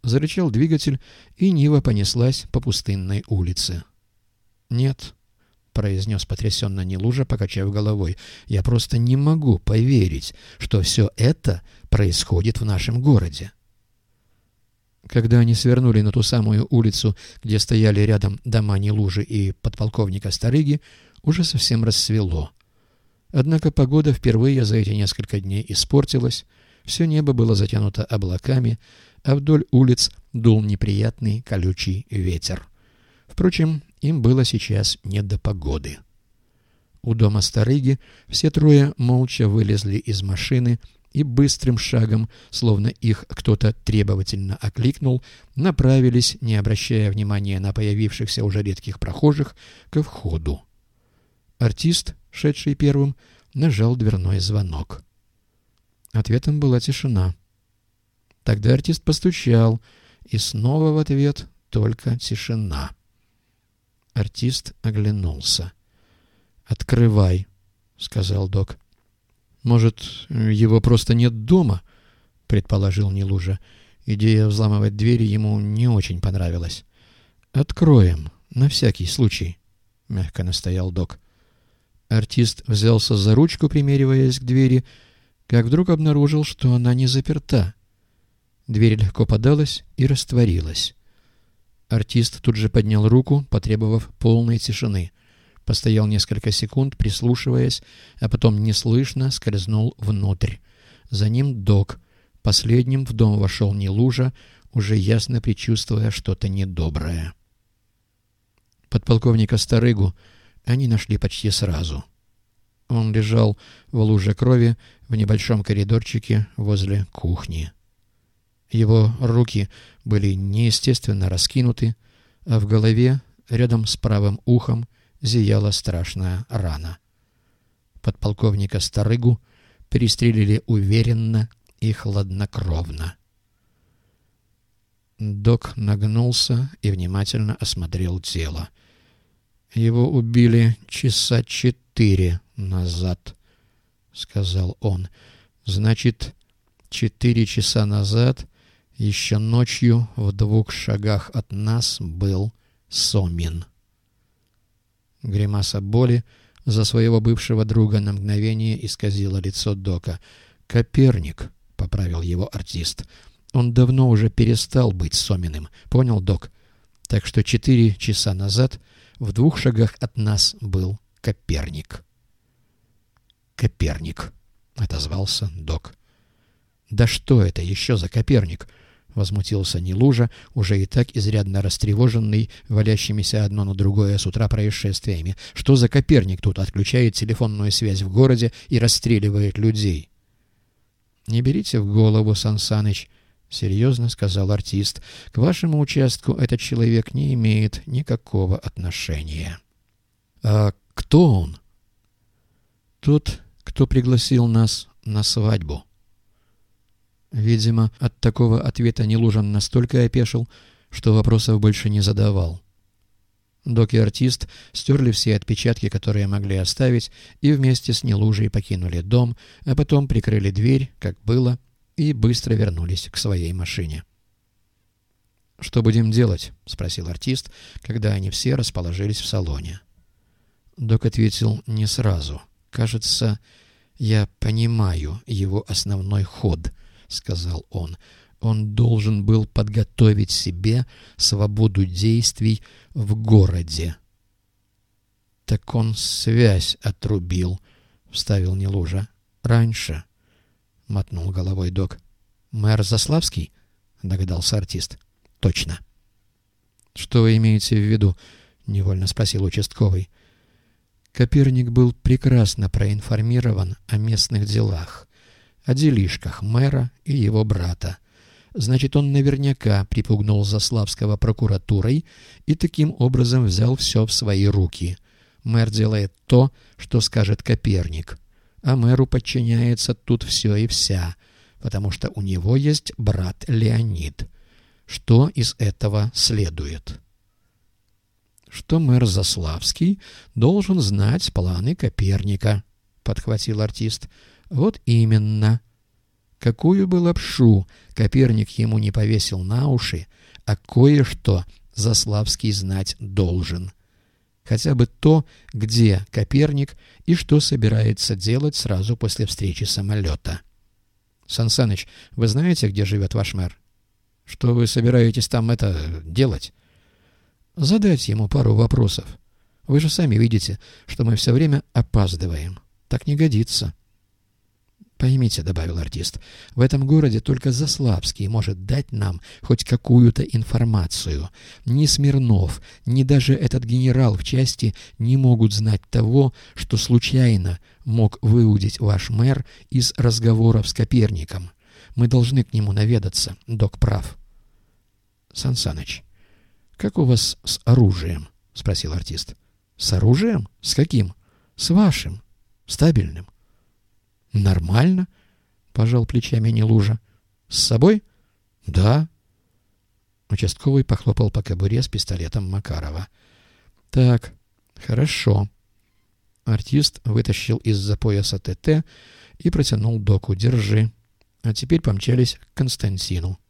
зарычал двигатель, и Нива понеслась по пустынной улице. «Нет», — произнес потрясенно Нелужа, покачав головой, — «я просто не могу поверить, что все это происходит в нашем городе». Когда они свернули на ту самую улицу, где стояли рядом дома Нелужи и подполковника Старыги, уже совсем рассвело. Однако погода впервые за эти несколько дней испортилась, все небо было затянуто облаками, а вдоль улиц дул неприятный колючий ветер. Впрочем, им было сейчас не до погоды. У дома Старыги все трое молча вылезли из машины и быстрым шагом, словно их кто-то требовательно окликнул, направились, не обращая внимания на появившихся уже редких прохожих, ко входу. Артист, шедший первым, нажал дверной звонок. Ответом была тишина. Тогда артист постучал, и снова в ответ только тишина. Артист оглянулся. «Открывай», — сказал док. «Может, его просто нет дома?» — предположил Нелужа. Идея взламывать двери ему не очень понравилась. «Откроем, на всякий случай», — мягко настоял док. Артист взялся за ручку, примериваясь к двери, как вдруг обнаружил, что она не заперта. Дверь легко подалась и растворилась. Артист тут же поднял руку, потребовав полной тишины. Постоял несколько секунд, прислушиваясь, а потом неслышно скользнул внутрь. За ним док. Последним в дом вошел Нелужа, уже ясно предчувствуя что-то недоброе. Подполковника Старыгу они нашли почти сразу. Он лежал в луже крови в небольшом коридорчике возле кухни. Его руки были неестественно раскинуты, а в голове, рядом с правым ухом, зияла страшная рана. Подполковника Старыгу перестрелили уверенно и хладнокровно. Док нагнулся и внимательно осмотрел тело. «Его убили часа 4 назад», — сказал он. «Значит, 4 часа назад, еще ночью, в 2 шагах от нас был Сомин». Гримаса боли за своего бывшего друга на мгновение исказила лицо дока. «Коперник», — поправил его артист. «Он давно уже перестал быть Соминым, понял, док? Так что 4 часа назад в 2 шагах от нас был Коперник». «Коперник», — отозвался док. «Да что это еще за Коперник?» — возмутился Нелужа, уже и так изрядно растревоженный валящимися одно на другое с утра происшествиями. «Что за Коперник тут отключает телефонную связь в городе и расстреливает людей?» «Не берите в голову, Сан Саныч», — серьезно сказал артист. «К вашему участку этот человек не имеет никакого отношения». «А кто он?» «Тот, кто пригласил нас на свадьбу». Видимо, от такого ответа Нелужин настолько опешил, что вопросов больше не задавал. Док и артист стерли все отпечатки, которые могли оставить, и вместе с Нелужей покинули дом, а потом прикрыли дверь, как было, и быстро вернулись к своей машине. «Что будем делать?» — спросил артист, когда они все расположились в салоне. Док ответил не сразу. «Кажется, я понимаю его основной ход», — сказал он. «Он должен был подготовить себе свободу действий в городе». «Так он связь отрубил», — вставил Нелужа. «Раньше», — мотнул головой док. «Мэр Заславский?» — догадался артист. «Точно». «Что вы имеете в виду?» — невольно спросил участковый. Коперник был прекрасно проинформирован о местных делах, о делишках мэра и его брата. Значит, он наверняка припугнул Заславского прокуратурой и таким образом взял все в свои руки. Мэр делает то, что скажет Коперник, а мэру подчиняется тут все и вся, потому что у него есть брат Леонид. Что из этого следует? Что мэр Заславский должен знать планы Коперника, — подхватил артист. Вот именно. Какую бы лапшу Коперник ему не повесил на уши, а кое-что Заславский знать должен. Хотя бы то, где Коперник и что собирается делать сразу после встречи самолета. Сан Саныч, вы знаете, где живет ваш мэр? Что вы собираетесь там делать? Задать ему пару вопросов. Вы же сами видите, что мы все время опаздываем. Так не годится. Поймите, — добавил артист, — в этом городе только Заславский может дать нам хоть какую-то информацию. Ни Смирнов, ни даже этот генерал в части не могут знать того, что случайно мог выудить ваш мэр из разговоров с Коперником. Мы должны к нему наведаться, док прав. — Сан Саныч, как у вас с оружием? — спросил артист. — С оружием? С каким? — С вашим. Стабильным. — Нормально, — пожал плечами Нелужа. — С собой? — Да. Участковый похлопал по кобуре с пистолетом Макарова. — Так, хорошо. Артист вытащил из-за пояса ТТ и протянул доку. — Держи. А теперь помчались к Константину.